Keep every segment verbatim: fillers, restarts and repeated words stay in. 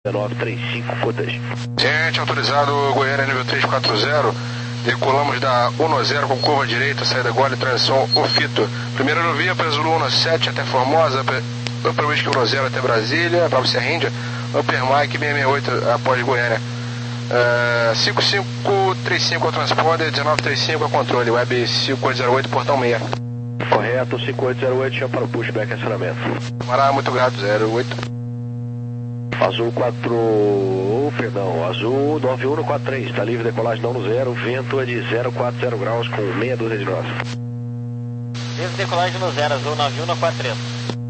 nove três cinco, Cotas. Gente, autorizado Goiânia nível trezentos e quarenta. Decolamos da um zero com curva direita, saída gole e transição Ofito. Primeira aerovia para Zulu sete até Formosa, Upper Whisky um zero até Brasília, para Serra Índia, Upper Mike seiscentos e sessenta e oito após Goiânia. Uh, cinco cinco três cinco ao transponder, dezenove trinta e cinco ao controle, Web cinco oito zero oito, portão seis. Correto, cinco oito zero oito, chama para o pushback acionamento. Camarada, muito grato, zero oito. Azul quatro, perdão, azul nove um no quatro três, está livre decolagem não no zero, vento é de zero quatro zero graus com meia dúzia de nós. Livre decolagem no zero, azul nove um no quatro três.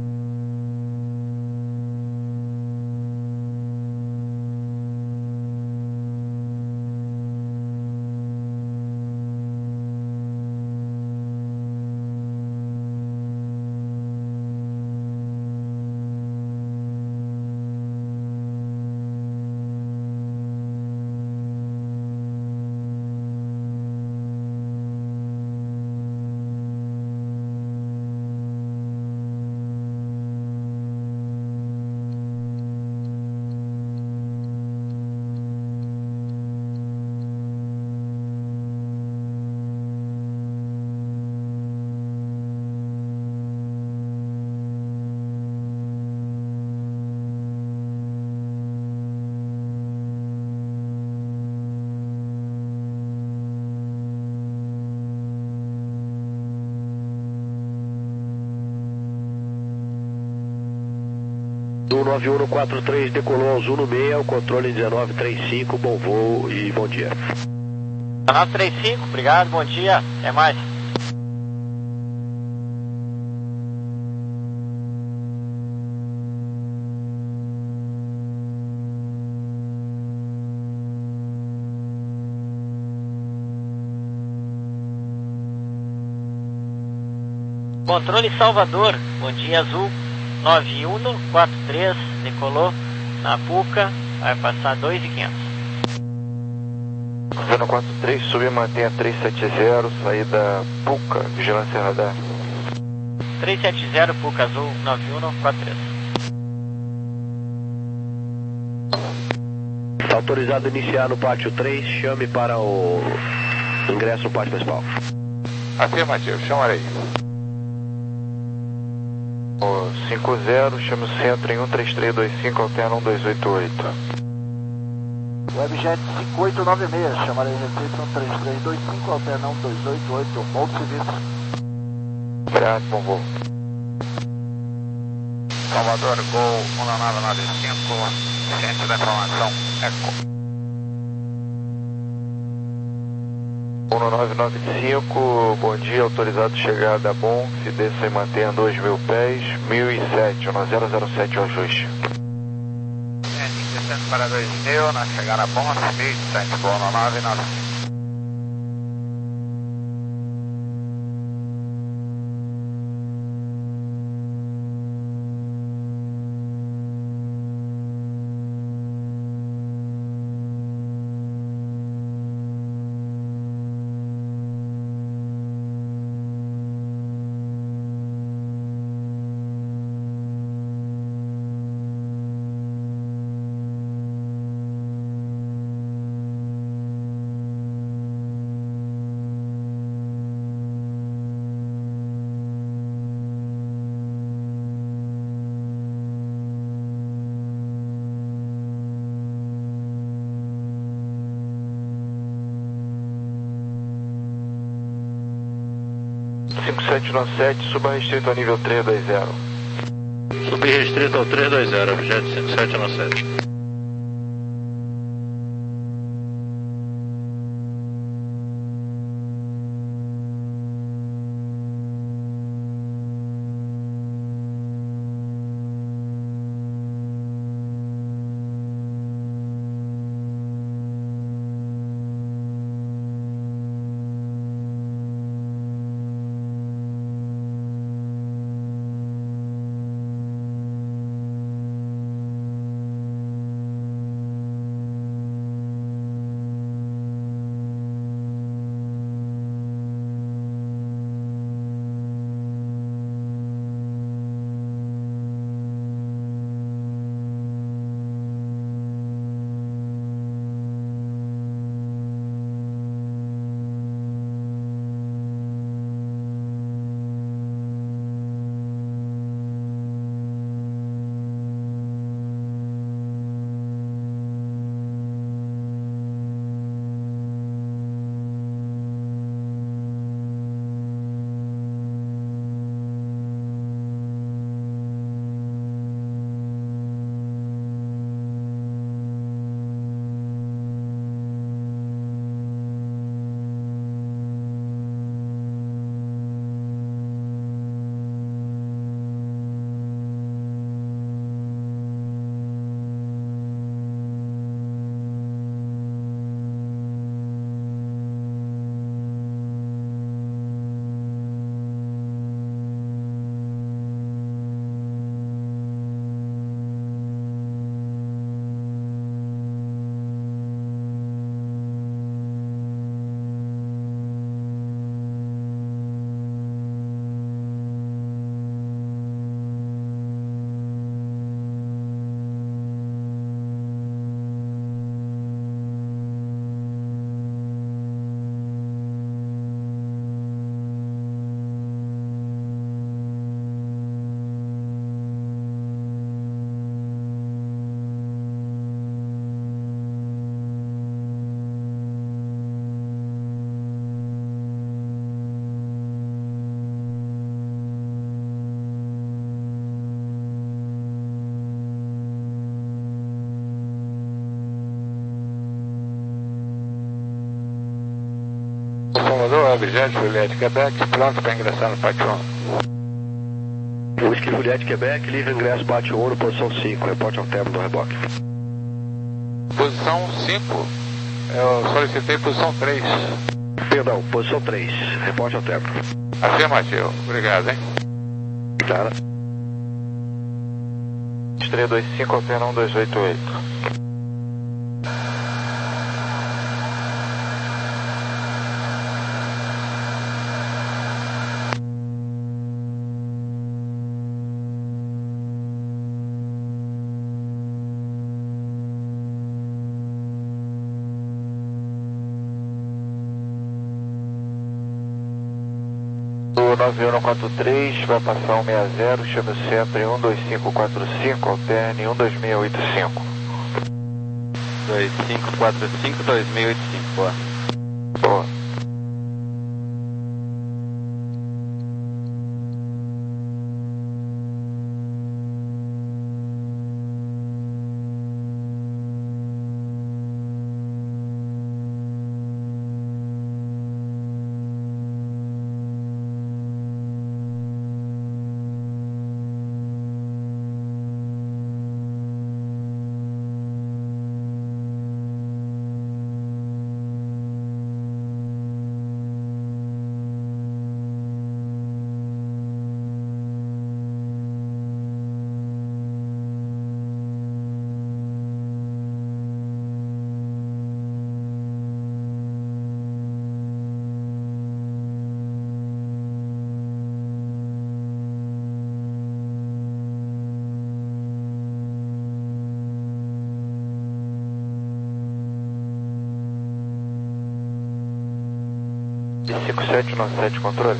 Azul nove um no quatro três, decolou Azul no meia, o controle dezenove trinta e cinco, bom voo e bom dia. dezenove trinta e cinco, obrigado, bom dia, até mais. Controle Salvador, bom dia, Azul nove um no quatro três, decolou na Puca, vai passar dois mil e quinhentos. Zona quatro três, sube e mantenha trezentos e setenta, saída Puca, vigilância radar. trezentos e setenta, Puca Azul nove um no quatro três. Está autorizado a iniciar no pátio três, chame para o ingresso no pátio principal. Afirmativo, chamarei. cinco zero, chame o centro em um três três dois cinco, alterna um dois oito oito. Webjet cinco oito nove seis, chamarei receita um três três dois cinco, alterna um dois oito oito, bom serviço. Obrigado, bom voo. Salvador, Gol um nove nove cinco, centro da informação, Eco. um nove nove cinco, bom dia, autorizado chegada bom, se desça e mantenha dois mil pés, mil e sete, um zero zero sete o ajuste. É, descendo para dois mil, na chegada bom, mil e sete, bom, no nove nove cinco. cinco sete nove sete, suba restrito ao nível três dois zero. Subir restrito ao três dois zero, objeto cinco sete nove sete. Salvador, Webjet, Juliette, Quebec, pronto para ingressar no pátio um. Whisky Juliette, Quebec, livre ingresso, pátio um, posição cinco, reporte ao termo do reboque. Posição cinco, eu solicitei posição três. Perdão, posição três, reporte ao termo. Afirmativo, obrigado, hein? Claro. três dois cinco, alterna um dois oito oito. nove um quatro três, vai passar um seis zero, chame o centro em um dois cinco quatro cinco, alterne um dois seis oito cinco. dois cinco quatro cinco, dois seis oito cinco, boa. Boa. cinco sete nove sete, controle.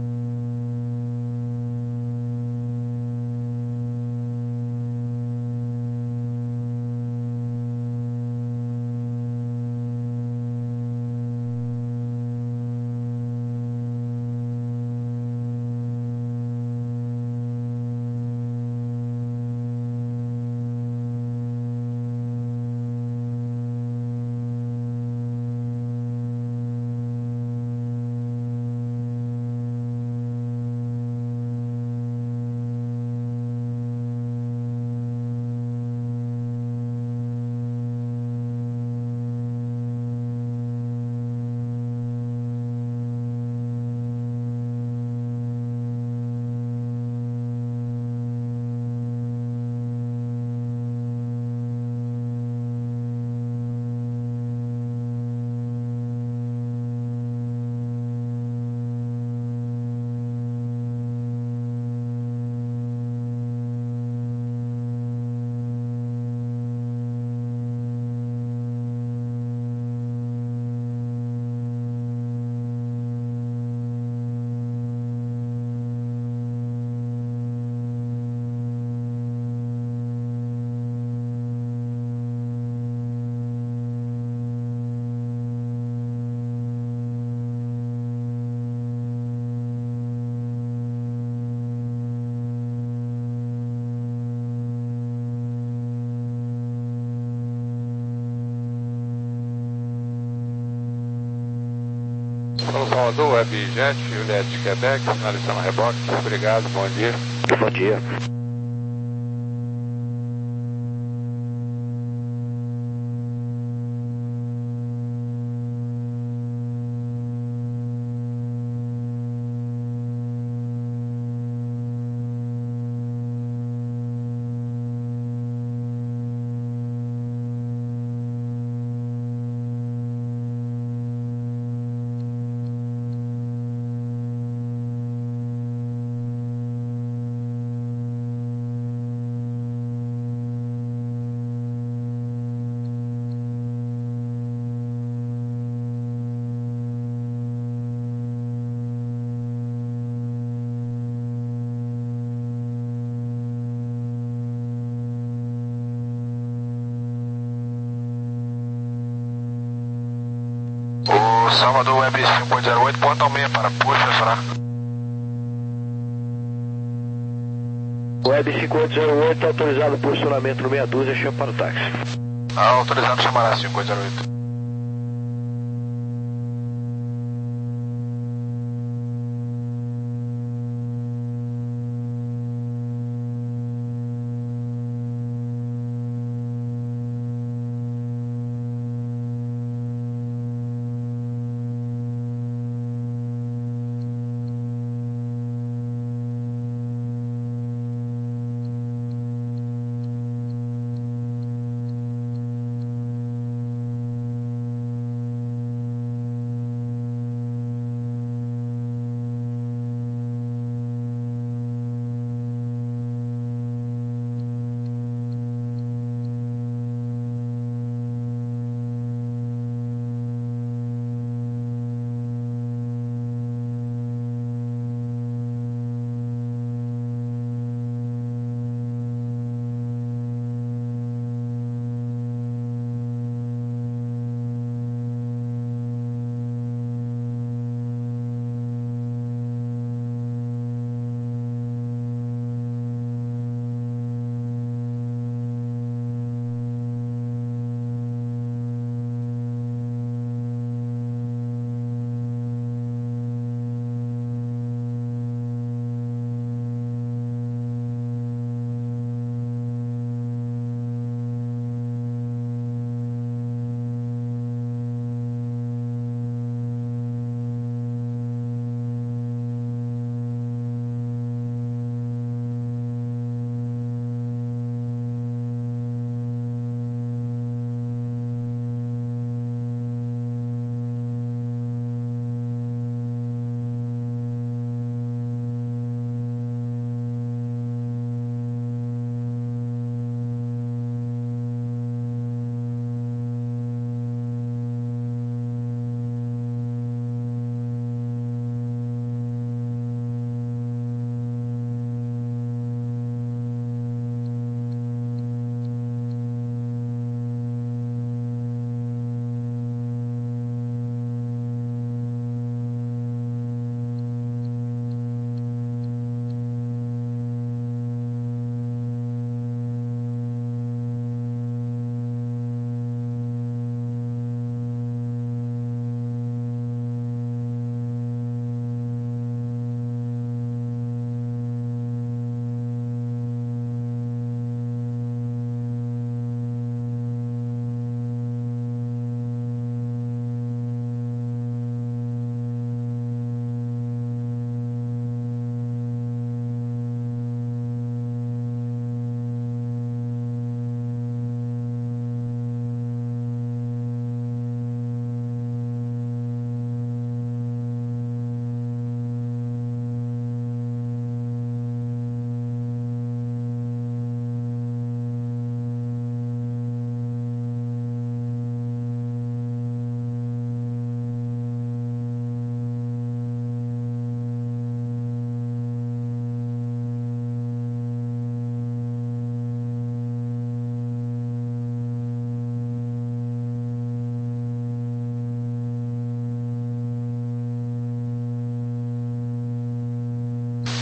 São Salvador, Webjet, Juliette, Quebec, finalizando reboque. Obrigado, bom dia. Bom dia. Salvador Web cinco oito zero oito, ponto ao meio para push, acionar. Web cinco oito zero oito, autorizado posicionamento no meia dúzia, chama para o táxi. Ah, autorizado chamará cinco oito zero oito.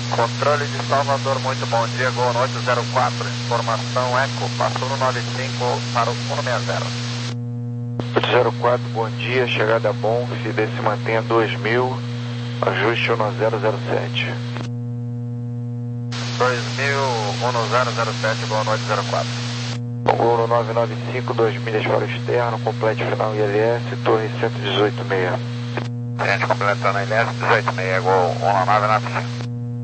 Controle de Salvador, muito bom dia, Gol Noite zero quatro, informação Eco, passou no nove cinco para o um seis zero. zero quatro, bom dia, chegada bom, se se mantenha dois mil, ajuste um zero zero sete. dois mil, um zero zero sete, Gol Noite zero quatro. Gol no nove nove cinco, dois milhas para o externo, complete final I L S, torre cento e dezoito meia. Gente, completando I L S, dezoito meia, Gol um nove nove cinco.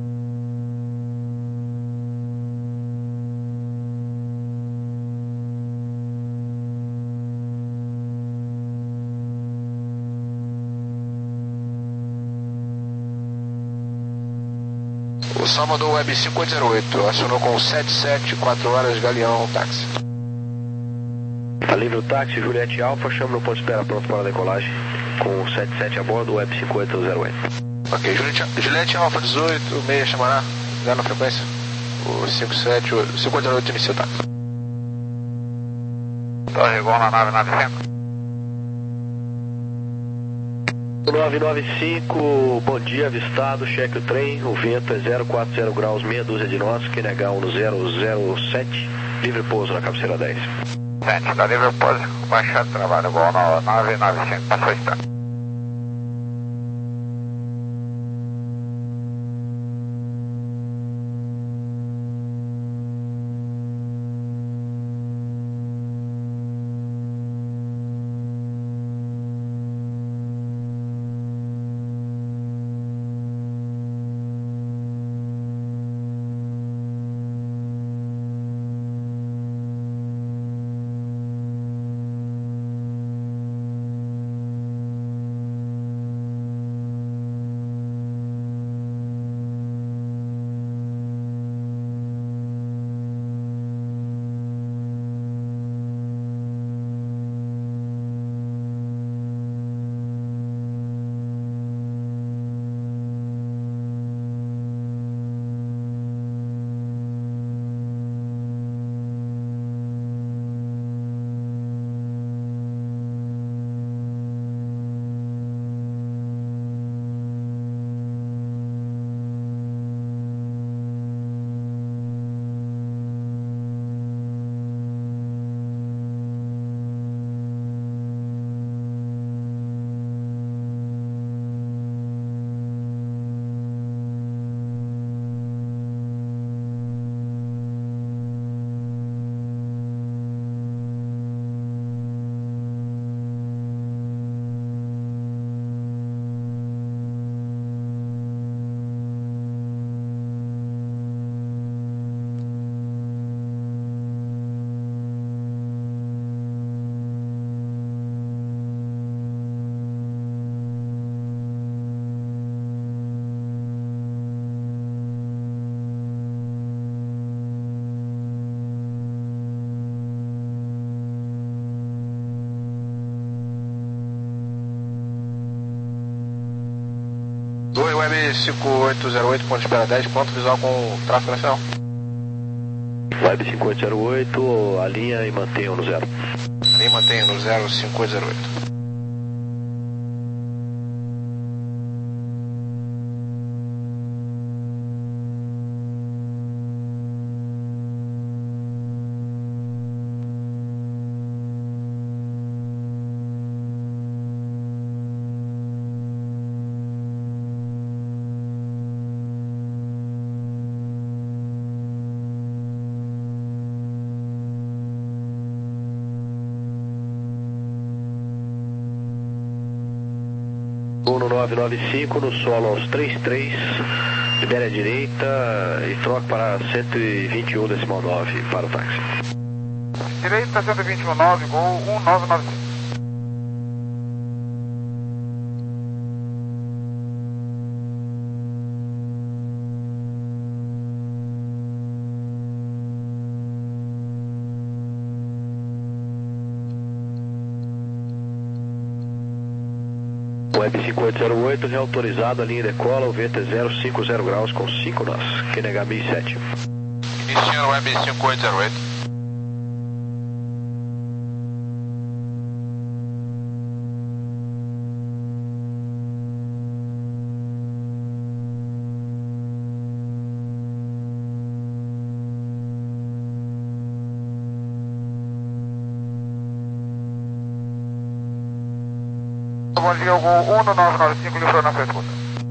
O Salvador Web cinco oito zero oito, acionou com sete sete, quatro horas, Galeão, táxi. Tá livre o táxi, Juliette Alfa, chama no ponto de espera pronto para a decolagem, com sete sete a bordo, Web cinco oito zero oito. Ok, Juliette, Juliette Alfa dezoito, meia chamará, já na frequência, o cinco sete, cinco oito zero oito inicia o táxi. Torre Gol na nove nove cinco. nove nove cinco, bom dia, avistado, cheque o trem, o vento é zero quatro zero graus, meia dúzia de nós, Q N H um zero zero sete, livre pouso na cabeceira dez. Gente, da livre pouso, baixado trabalho, Gol nove nove cinco, passou está. Torre Web cinco oito zero oito, ponto de espera dez, ponto visual com tráfego nacional. Web cinco oito zero oito, alinha e mantenha no zero. Alinha e mantenha no zero cinco oito zero oito. Uno nove nove cinco no solo aos trinta e três, libere a direita e troque para cento e vinte e um decimal nove para o táxi. Direita cento e vinte e um nove, Gol um nove nove cinco. Web cinco oito zero oito, reautorizado, a linha decola, o vento é zero cinco zero graus com cinco nós, Q N H mil e sete. Iniciando Web cinco oito zero oito. bom dia, Gol um nove nove cinco, livrou na pergunta.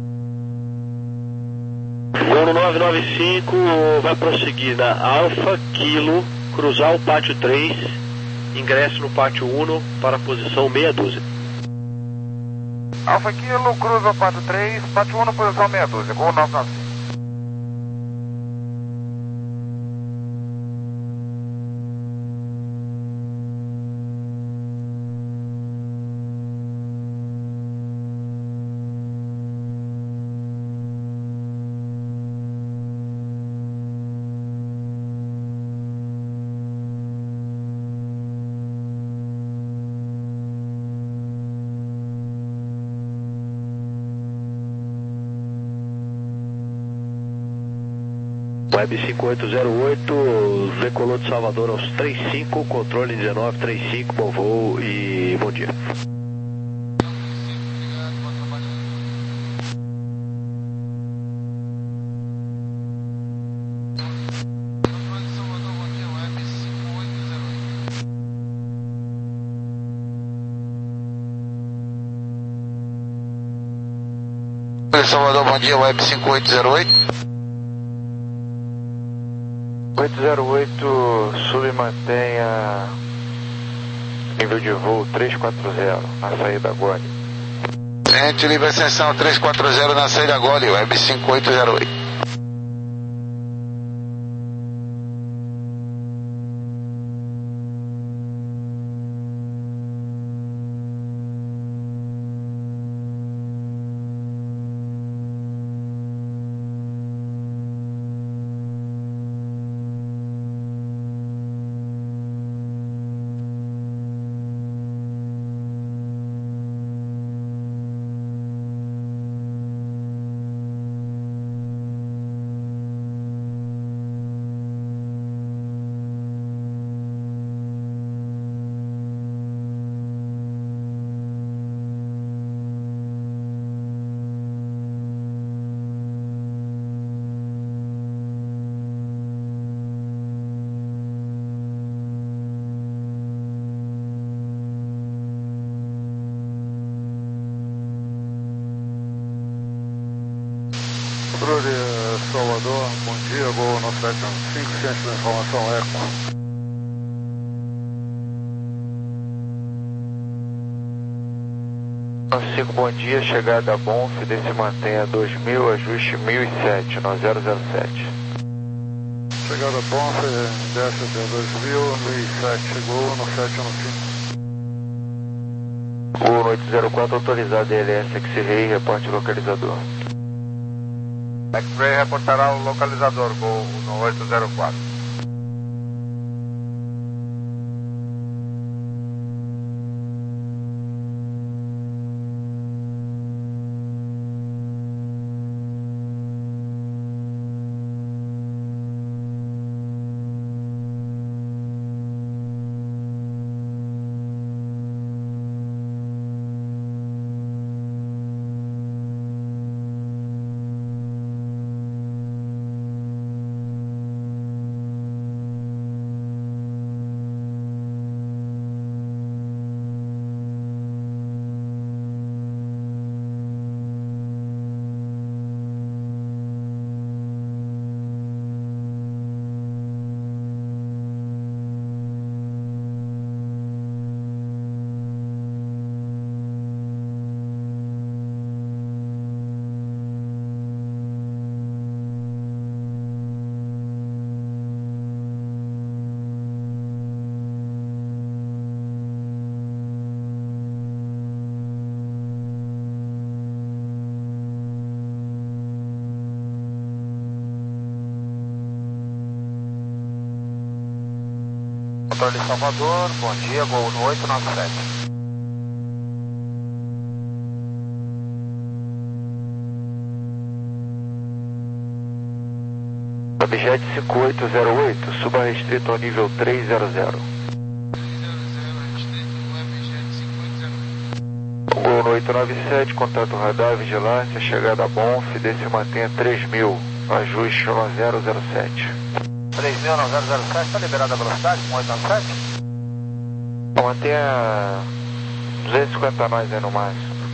Gol nove nove cinco vai prosseguir na Alfa Kilo, cruzar o pátio três, ingresso no pátio um para a posição meia dúzia. Alfa Kilo, cruza o pátio três, pátio um, posição meia dúzia, Gol nove nove cinco. Web cinco oito zero oito, decolou de Salvador aos trinta e cinco, controle dezenove trinta e cinco, bom voo e bom dia. Salvador, bom dia, Web cinco oito zero oito. oito zero oito, sub mantenha nível de voo três quatro zero na saída Gole. Gente, livre ascensão três quatro zero na saída Gole, Web cinco oito zero oito. Salvador, bom dia, Gol nove sete um cinco, ciência da informação Eco. cinco, bom dia, chegada a Bonf, se mantenha dois mil, ajuste mil e sete, no zero zero sete. Chegada a Bonf, desce até dois mil, mil e sete, Gol no sete um cinco. Gol oito zero quatro, autorizado D L S X-Ray, reporte localizador. X-Ray reportará o localizador, Gol no oito zero quatro. Controle Salvador, bom dia, Gol no oito nove sete. Objet cinco oito zero oito, suba restrito ao nível três zero zero. Gol no oito nove sete, contato radar, vigilância, chegada a Bonf, se mantenha três mil, ajuste no zero zero sete. três mil no zero zero sete, está liberada a velocidade com oito nove sete? Mantenha duzentos e cinquenta nós aí no máximo.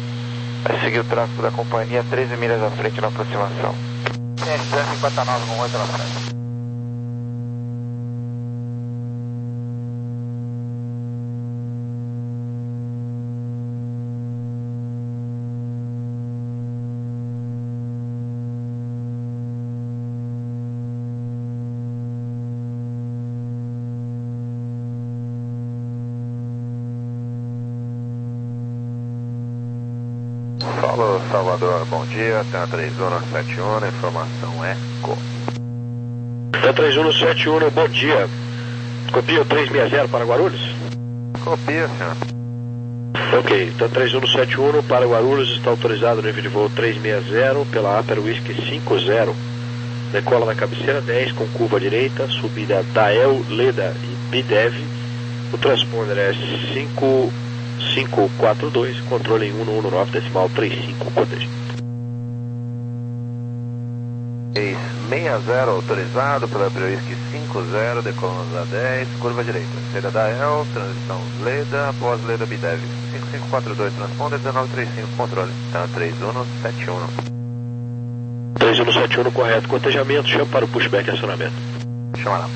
Vai seguir o tráfego da companhia treze milhas à frente na aproximação. cinquenta e nove com oito na frente. Alô, Salvador, bom dia, tem a três um sete um, informação Eco. Tem a três um sete um, bom dia. Copia o trezentos e sessenta para Guarulhos? Copia, senhor. Ok, então três um sete um para Guarulhos, está autorizado o nível de voo trezentos e sessenta pela Aper Whisky cinquenta. Decola na cabeceira dez com curva à direita, subida Dael, Leda e Bidev. O transponder é cinco cinco quatro dois, controle em cento e dezesseis decimal trinta e cinco, cotejo. seis seis zero autorizado pela Aper Whisky cinquenta, decolamos a dez, curva à direita. Saída Dael, transição Leda, após Leda Bidev. cinco cinco quatro dois, transponder dezenove trinta e cinco, controle. Tá três um sete um. três um sete um correto, cotejamento, chama para o pushback e acionamento. Chama lá.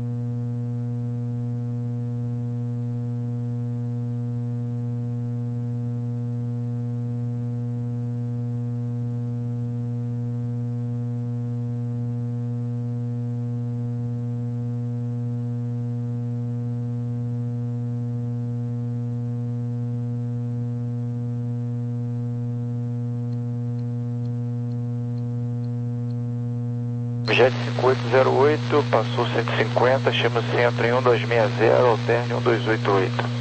Jet cinco oito zero oito, passou cento e cinquenta, chama o centro em um dois seis zero, alterne um dois oito oito.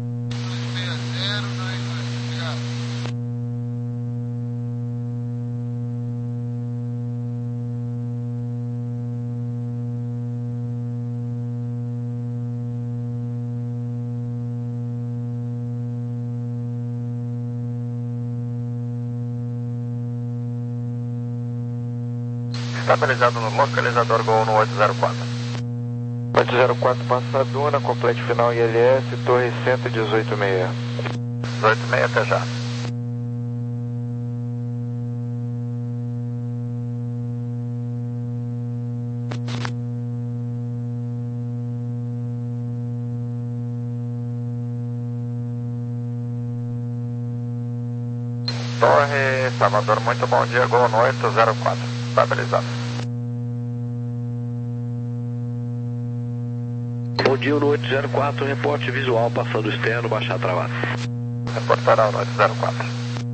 Estabilizado no localizador Gol no oito zero quatro. oito zero quatro passa a duna, complete final I L S, torre cento e dezoito meia. dezoito meia até já. Torre Salvador, muito bom dia, Gol no oito zero quatro. Estabilizado. Bom dia no oito zero quatro, reporte visual passando externo, baixar travado. Reportará no oito zero quatro.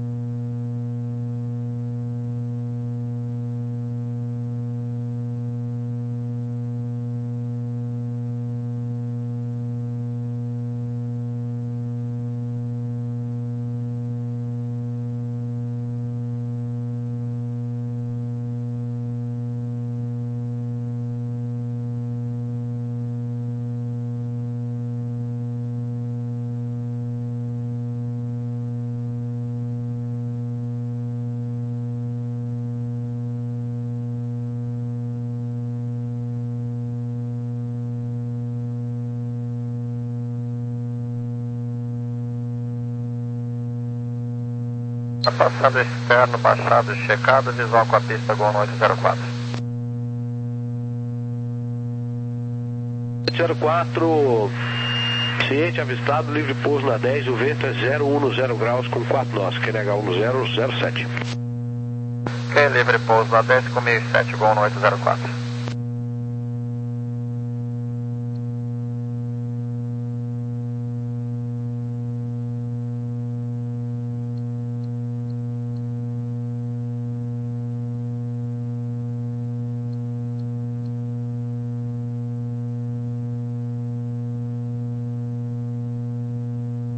Passado externo, baixado, checado, visual com a pista Gol no oito zero quatro. oito zero quatro, ciente avistado, livre pouso na dez, o vento é zero um zero graus com quatro nós, Q N H um zero zero sete. Ok, livre pouso na dez com mil e sete, Gol no oito zero quatro.